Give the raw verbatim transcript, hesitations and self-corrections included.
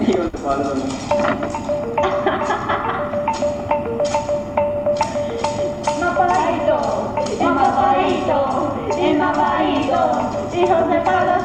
Io lo fallo. Mapaito, el mapaito, el mapaito, hijos de palo.